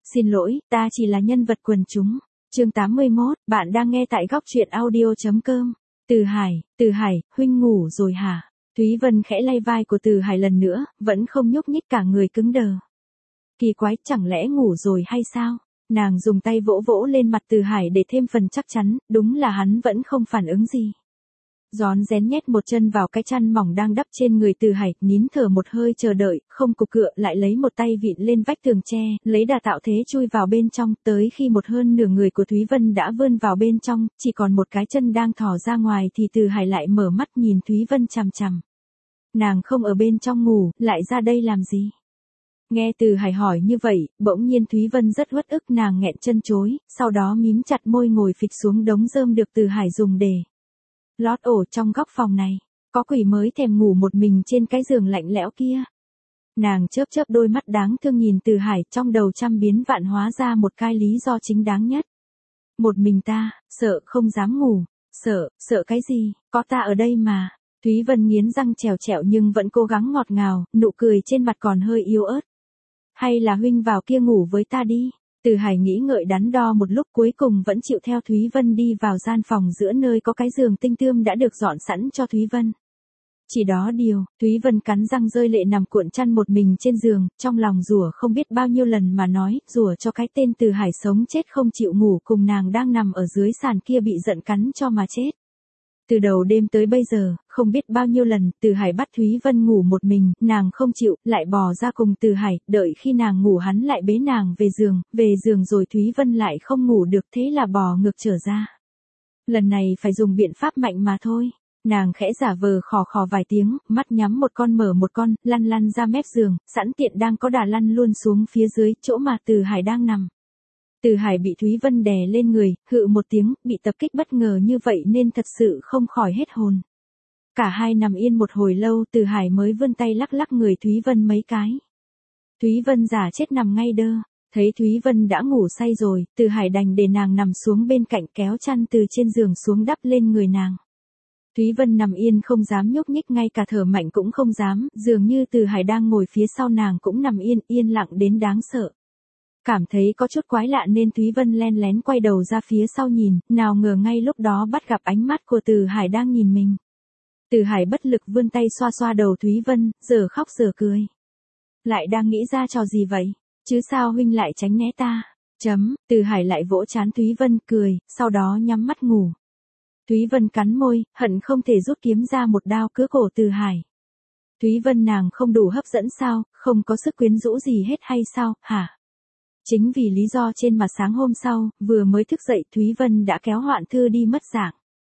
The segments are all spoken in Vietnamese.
Xin lỗi, ta chỉ là nhân vật quần chúng. Chương 81, bạn đang nghe tại góc truyện audio.com. Từ Hải, huynh ngủ rồi hả? Thúy Vân khẽ lay vai của Từ Hải lần nữa, vẫn không nhúc nhích, cả người cứng đờ. Kỳ quái, chẳng lẽ ngủ rồi hay sao? Nàng dùng tay vỗ vỗ lên mặt Từ Hải để thêm phần chắc chắn, đúng là hắn vẫn không phản ứng gì. Rón rén nhét một chân vào cái chăn mỏng đang đắp trên người Từ Hải, nín thở một hơi chờ đợi, không cục cựa lại lấy một tay vịn lên vách tường tre, lấy đà tạo thế chui vào bên trong, tới khi một hơn nửa người của Thúy Vân đã vươn vào bên trong, chỉ còn một cái chân đang thò ra ngoài thì Từ Hải lại mở mắt nhìn Thúy Vân chằm chằm. Nàng không ở bên trong ngủ, lại ra đây làm gì? Nghe Từ Hải hỏi như vậy, bỗng nhiên Thúy Vân rất uất ức, nàng nghẹn chân chối, sau đó mím chặt môi ngồi phịch xuống đống rơm được Từ Hải dùng để lót ổ trong góc phòng này. Có quỷ mới thèm ngủ một mình trên cái giường lạnh lẽo kia. Nàng chớp chớp đôi mắt đáng thương nhìn Từ Hải, trong đầu trăm biến vạn hóa ra một cái lý do chính đáng nhất. Một mình ta, sợ không dám ngủ. Sợ cái gì, có ta ở đây mà. Thúy Vân nghiến răng trèo trẹo nhưng vẫn cố gắng ngọt ngào, nụ cười trên mặt còn hơi yếu ớt. Hay là huynh vào kia ngủ với ta đi. Từ Hải nghĩ ngợi đắn đo một lúc, cuối cùng vẫn chịu theo Thúy Vân đi vào gian phòng giữa nơi có cái giường tinh tươm đã được dọn sẵn cho Thúy Vân. Chỉ đó điều, Thúy Vân cắn răng rơi lệ nằm cuộn chăn một mình trên giường, trong lòng rủa không biết bao nhiêu lần mà nói, rủa cho cái tên Từ Hải sống chết không chịu ngủ cùng nàng đang nằm ở dưới sàn kia bị giận cắn cho mà chết. Từ đầu đêm tới bây giờ, không biết bao nhiêu lần, Từ Hải bắt Thúy Vân ngủ một mình, nàng không chịu, lại bò ra cùng Từ Hải, đợi khi nàng ngủ hắn lại bế nàng về giường rồi Thúy Vân lại không ngủ được, thế là bò ngược trở ra. Lần này phải dùng biện pháp mạnh mà thôi. Nàng khẽ giả vờ khò khò vài tiếng, mắt nhắm một con mở một con, lăn ra mép giường, sẵn tiện đang có đà lăn luôn xuống phía dưới, chỗ mà Từ Hải đang nằm. Từ Hải bị Thúy Vân đè lên người, hự một tiếng, bị tập kích bất ngờ như vậy nên thật sự không khỏi hết hồn. Cả hai nằm yên một hồi lâu, Từ Hải mới vươn tay lắc lắc người Thúy Vân mấy cái. Thúy Vân giả chết nằm ngay đơ, thấy Thúy Vân đã ngủ say rồi, Từ Hải đành để nàng nằm xuống bên cạnh, kéo chăn từ trên giường xuống đắp lên người nàng. Thúy Vân nằm yên không dám nhúc nhích, ngay cả thở mạnh cũng không dám, dường như Từ Hải đang ngồi phía sau nàng cũng nằm yên lặng đến đáng sợ. Cảm thấy có chút quái lạ nên Thúy Vân len lén quay đầu ra phía sau nhìn, nào ngờ ngay lúc đó bắt gặp ánh mắt của Từ Hải đang nhìn mình. Từ Hải bất lực vươn tay xoa xoa đầu Thúy Vân, giờ khóc giờ cười. Lại đang nghĩ ra trò gì vậy? Chứ sao huynh lại tránh né ta? Từ Hải lại vỗ trán Thúy Vân cười, sau đó nhắm mắt ngủ. Thúy Vân cắn môi, hận không thể rút kiếm ra một đao cứa cổ Từ Hải. Thúy Vân nàng không đủ hấp dẫn sao, không có sức quyến rũ gì hết hay sao, hả? Chính vì lý do trên mà sáng hôm sau, vừa mới thức dậy Thúy Vân đã kéo Hoạn Thư đi mất dạng.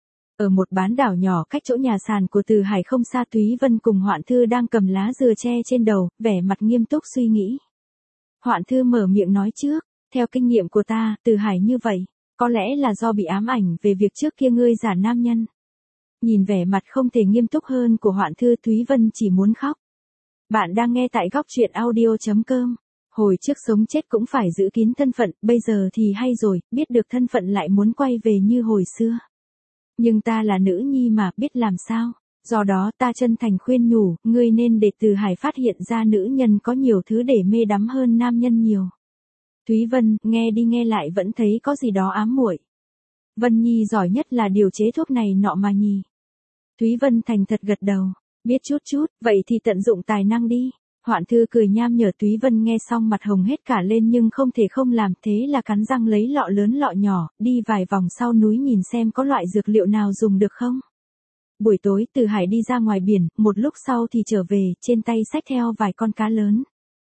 Ở một bán đảo nhỏ cách chỗ nhà sàn của Từ Hải không xa, Thúy Vân cùng Hoạn Thư đang cầm lá dừa tre trên đầu, vẻ mặt nghiêm túc suy nghĩ. Hoạn Thư mở miệng nói trước, theo kinh nghiệm của ta, Từ Hải như vậy, có lẽ là do bị ám ảnh về việc trước kia ngươi giả nam nhân. Nhìn vẻ mặt không thể nghiêm túc hơn của Hoạn Thư, Thúy Vân chỉ muốn khóc. Bạn đang nghe tại góc truyện audio.com. Hồi trước sống chết cũng phải giữ kín thân phận, bây giờ thì hay rồi, biết được thân phận lại muốn quay về như hồi xưa. Nhưng ta là nữ nhi mà, biết làm sao, do đó ta chân thành khuyên nhủ, ngươi nên để Từ Hải phát hiện ra nữ nhân có nhiều thứ để mê đắm hơn nam nhân nhiều. Thúy Vân, nghe đi nghe lại vẫn thấy có gì đó ám muội. Vân Nhi giỏi nhất là điều chế thuốc này nọ mà nhỉ. Thúy Vân thành thật gật đầu, biết chút, vậy thì tận dụng tài năng đi. Hoạn Thư cười nham nhở. Thúy Vân nghe xong mặt hồng hết cả lên nhưng không thể không làm, thế là cắn răng lấy lọ lớn lọ nhỏ, đi vài vòng sau núi nhìn xem có loại dược liệu nào dùng được không. Buổi tối Từ Hải đi ra ngoài biển, một lúc sau thì trở về, trên tay xách theo vài con cá lớn.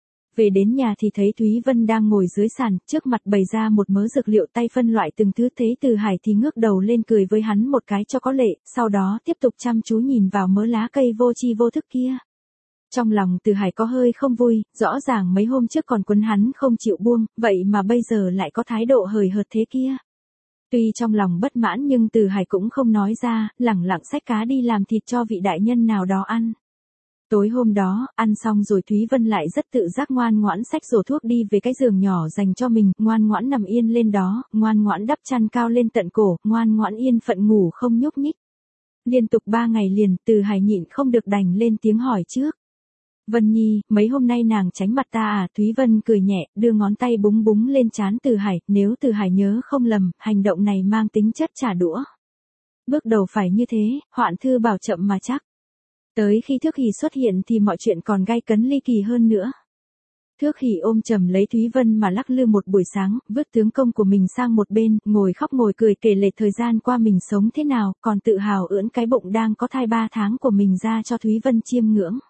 Về đến nhà thì thấy Thúy Vân đang ngồi dưới sàn, trước mặt bày ra một mớ dược liệu, tay phân loại từng thứ, thế Từ Hải thì ngước đầu lên cười với hắn một cái cho có lệ, sau đó tiếp tục chăm chú nhìn vào mớ lá cây vô tri vô thức kia. Trong lòng Từ Hải có hơi không vui, rõ ràng mấy hôm trước còn quấn hắn không chịu buông, vậy mà bây giờ lại có thái độ hời hợt thế kia. Tuy trong lòng bất mãn nhưng Từ Hải cũng không nói ra, lẳng lặng xách cá đi làm thịt cho vị đại nhân nào đó ăn. Tối hôm đó, ăn xong rồi Thúy Vân lại rất tự giác ngoan ngoãn xách rổ thuốc đi về cái giường nhỏ dành cho mình, ngoan ngoãn nằm yên lên đó, ngoan ngoãn đắp chăn cao lên tận cổ, ngoan ngoãn yên phận ngủ không nhúc nhích. Liên tục 3 ngày liền, Từ Hải nhịn không được đành lên tiếng hỏi trước. Vân Nhi, mấy hôm nay nàng tránh mặt ta à? Thúy Vân cười nhẹ, đưa ngón tay búng búng lên trán Từ Hải, nếu Từ Hải nhớ không lầm, hành động này mang tính chất trả đũa. Bước đầu phải như thế, Hoạn Thư bảo chậm mà chắc. Tới khi Thước Hỷ xuất hiện thì mọi chuyện còn gay cấn ly kỳ hơn nữa. Thước Hỷ ôm chầm lấy Thúy Vân mà lắc lư một buổi sáng, vứt tướng công của mình sang một bên, ngồi khóc ngồi cười kể lể thời gian qua mình sống thế nào, còn tự hào ưỡn cái bụng đang có thai 3 tháng của mình ra cho Thúy Vân chiêm ngưỡng.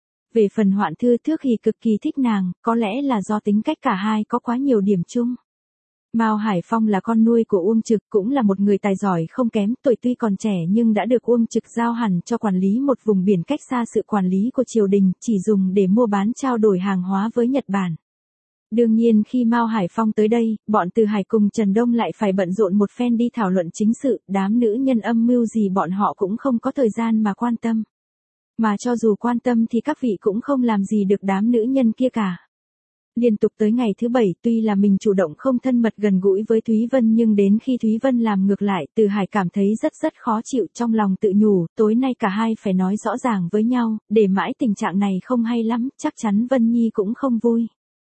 Về phần Hoạn Thư, Thước Hỷ cực kỳ thích nàng, có lẽ là do tính cách cả hai có quá nhiều điểm chung. Mao Hải Phong là con nuôi của Uông Trực, cũng là một người tài giỏi không kém, tuổi tuy còn trẻ nhưng đã được Uông Trực giao hẳn cho quản lý một vùng biển cách xa sự quản lý của triều đình, chỉ dùng để mua bán trao đổi hàng hóa với Nhật Bản. Đương nhiên khi Mao Hải Phong tới đây, bọn Từ Hải cùng Trần Đông lại phải bận rộn một phen đi thảo luận chính sự, đám nữ nhân âm mưu gì bọn họ cũng không có thời gian mà quan tâm. Mà cho dù quan tâm thì các vị cũng không làm gì được đám nữ nhân kia cả. Liên tục tới ngày thứ 7, tuy là mình chủ động không thân mật gần gũi với Thúy Vân nhưng đến khi Thúy Vân làm ngược lại, Từ Hải cảm thấy rất khó chịu, trong lòng tự nhủ, tối nay cả hai phải nói rõ ràng với nhau, để mãi tình trạng này không hay lắm, chắc chắn Vân Nhi cũng không vui.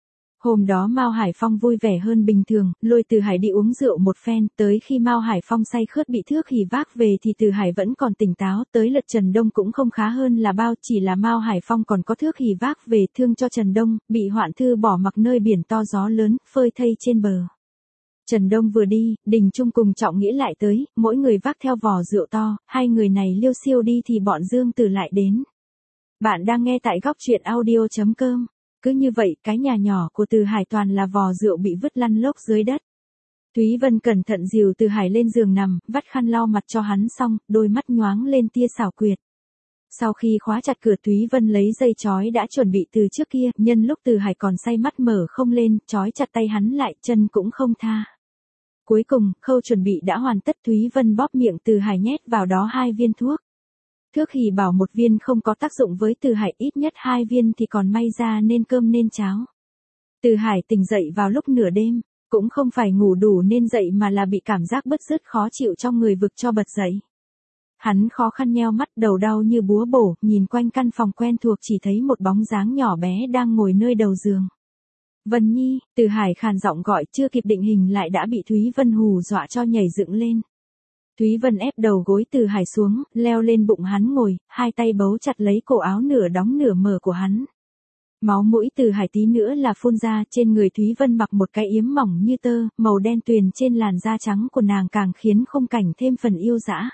Hôm đó Mao Hải Phong vui vẻ hơn bình thường, lôi Từ Hải đi uống rượu một phen, tới khi Mao Hải Phong say khướt bị Thước Hỷ vác về thì Từ Hải vẫn còn tỉnh táo, tới lượt Trần Đông cũng không khá hơn là bao, chỉ là Mao Hải Phong còn có Thước Hỷ vác về thương cho Trần Đông, bị Hoạn Thư bỏ mặc nơi biển to gió lớn, phơi thây trên bờ. Trần Đông vừa đi, Đình Trung cùng Trọng Nghĩa lại tới, mỗi người vác theo vò rượu to, hai người này liêu xiêu đi thì bọn Dương Tử lại đến. Bạn đang nghe tại góc truyện audio.com. Cứ như vậy, cái nhà nhỏ của Từ Hải toàn là vò rượu bị vứt lăn lóc dưới đất. Thúy Vân cẩn thận dìu Từ Hải lên giường nằm, vắt khăn lau mặt cho hắn xong, đôi mắt nhoáng lên tia xảo quyệt. Sau khi khóa chặt cửa, Thúy Vân lấy dây chói đã chuẩn bị từ trước kia, nhân lúc Từ Hải còn say mắt mở không lên, chói chặt tay hắn lại, chân cũng không tha. Cuối cùng, khâu chuẩn bị đã hoàn tất, Thúy Vân bóp miệng Từ Hải nhét vào đó 2 viên thuốc. Thước Hỷ bảo 1 viên không có tác dụng với Từ Hải, ít nhất 2 viên thì còn may ra nên cơm nên cháo. Từ Hải tỉnh dậy vào lúc nửa đêm, cũng không phải ngủ đủ nên dậy mà là bị cảm giác bứt rứt khó chịu trong người vực cho bật dậy. Hắn khó khăn nheo mắt, đầu đau như búa bổ, nhìn quanh căn phòng quen thuộc chỉ thấy một bóng dáng nhỏ bé đang ngồi nơi đầu giường. Vân Nhi, Từ Hải khàn giọng gọi, chưa kịp định hình lại đã bị Thúy Vân hù dọa cho nhảy dựng lên. Thúy Vân ép đầu gối Từ Hải xuống, leo lên bụng hắn ngồi, hai tay bấu chặt lấy cổ áo nửa đóng nửa mở của hắn. Máu mũi Từ Hải tí nữa là phun ra, trên người Thúy Vân mặc một cái yếm mỏng như tơ, màu đen tuyền trên làn da trắng của nàng càng khiến khung cảnh thêm phần yêu dã.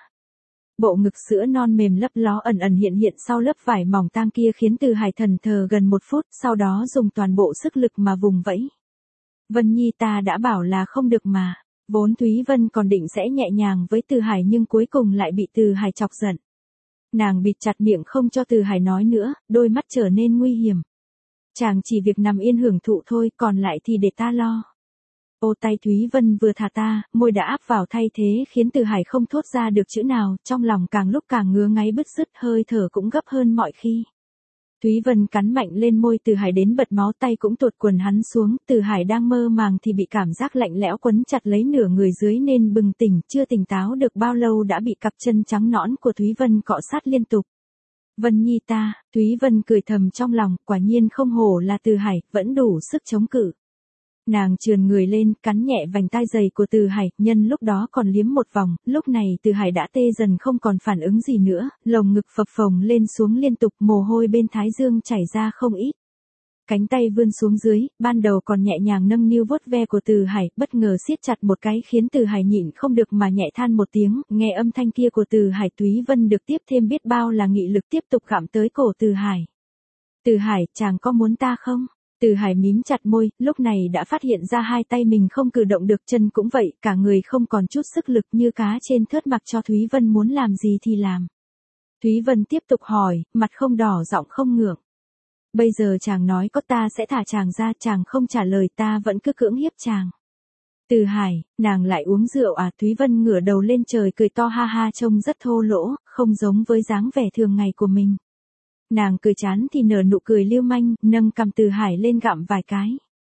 Bộ ngực sữa non mềm lấp ló ẩn ẩn hiện hiện sau lớp vải mỏng tang kia khiến Từ Hải thần thờ gần 1 phút, sau đó dùng toàn bộ sức lực mà vùng vẫy. Vân Nhi, ta đã bảo là không được mà. Vốn Thúy Vân còn định sẽ nhẹ nhàng với Từ Hải nhưng cuối cùng lại bị Từ Hải chọc giận. Nàng bịt chặt miệng không cho Từ Hải nói nữa, đôi mắt trở nên nguy hiểm. Chàng chỉ việc nằm yên hưởng thụ thôi, còn lại thì để ta lo. Ô, tay Thúy Vân vừa thả ta, môi đã áp vào thay thế khiến Từ Hải không thốt ra được chữ nào, trong lòng càng lúc càng ngứa ngáy bứt rứt, hơi thở cũng gấp hơn mọi khi. Thúy Vân cắn mạnh lên môi Từ Hải đến bật máu, tay cũng tuột quần hắn xuống, Từ Hải đang mơ màng thì bị cảm giác lạnh lẽo quấn chặt lấy nửa người dưới nên bừng tỉnh, chưa tỉnh táo được bao lâu đã bị cặp chân trắng nõn của Thúy Vân cọ sát liên tục. Vân Nhi ta, Thúy Vân cười thầm trong lòng, quả nhiên không hổ là Từ Hải, vẫn đủ sức chống cự. Nàng trườn người lên, cắn nhẹ vành tai dày của Từ Hải, nhân lúc đó còn liếm một vòng, lúc này Từ Hải đã tê dần không còn phản ứng gì nữa, lồng ngực phập phồng lên xuống liên tục, mồ hôi bên thái dương chảy ra không ít. Cánh tay vươn xuống dưới, ban đầu còn nhẹ nhàng nâng niu vuốt ve của Từ Hải, bất ngờ siết chặt một cái khiến Từ Hải nhịn không được mà nhẹ than một tiếng, nghe âm thanh kia của Từ Hải, Thúy Vân được tiếp thêm biết bao là nghị lực tiếp tục gặm tới cổ Từ Hải. Từ Hải, chàng có muốn ta không? Từ Hải mím chặt môi, lúc này đã phát hiện ra hai tay mình không cử động được, chân cũng vậy, cả người không còn chút sức lực, như cá trên thớt, mặc cho Thúy Vân muốn làm gì thì làm. Thúy Vân tiếp tục hỏi, mặt không đỏ giọng không ngượng. Bây giờ chàng nói có ta sẽ thả chàng ra, chàng không trả lời ta vẫn cứ cưỡng hiếp chàng. Từ Hải, nàng lại uống rượu à? Thúy Vân ngửa đầu lên trời cười to ha ha, trông rất thô lỗ, không giống với dáng vẻ thường ngày của mình. Nàng cười chán thì nở nụ cười lưu manh, nâng cằm Từ Hải lên gặm vài cái.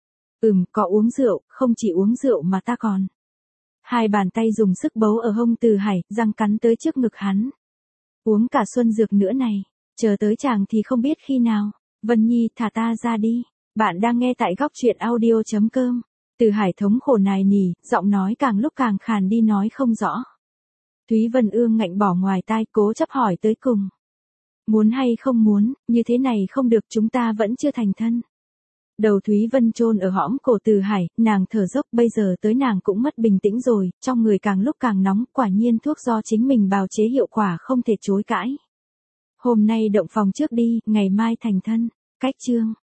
Có uống rượu, không chỉ uống rượu mà ta còn. Hai bàn tay dùng sức bấu ở hông Từ Hải, răng cắn tới trước ngực hắn. Uống cả xuân dược nữa này, chờ tới chàng thì không biết khi nào. Vân Nhi thả ta ra đi. Bạn đang nghe tại góc truyện audio.com. Từ Hải thống khổ nài nỉ, giọng nói càng lúc càng khàn đi nói không rõ. Thúy Vân ương ngạnh bỏ ngoài tai cố chấp hỏi tới cùng. Muốn hay không muốn, như thế này không được, chúng ta vẫn chưa thành thân. Đầu Thúy Vân chôn ở hõm cổ Từ Hải, nàng thở dốc, bây giờ tới nàng cũng mất bình tĩnh rồi, trong người càng lúc càng nóng, quả nhiên thuốc do chính mình bào chế hiệu quả không thể chối cãi. Hôm nay động phòng trước đi, ngày mai thành thân. Cách chương.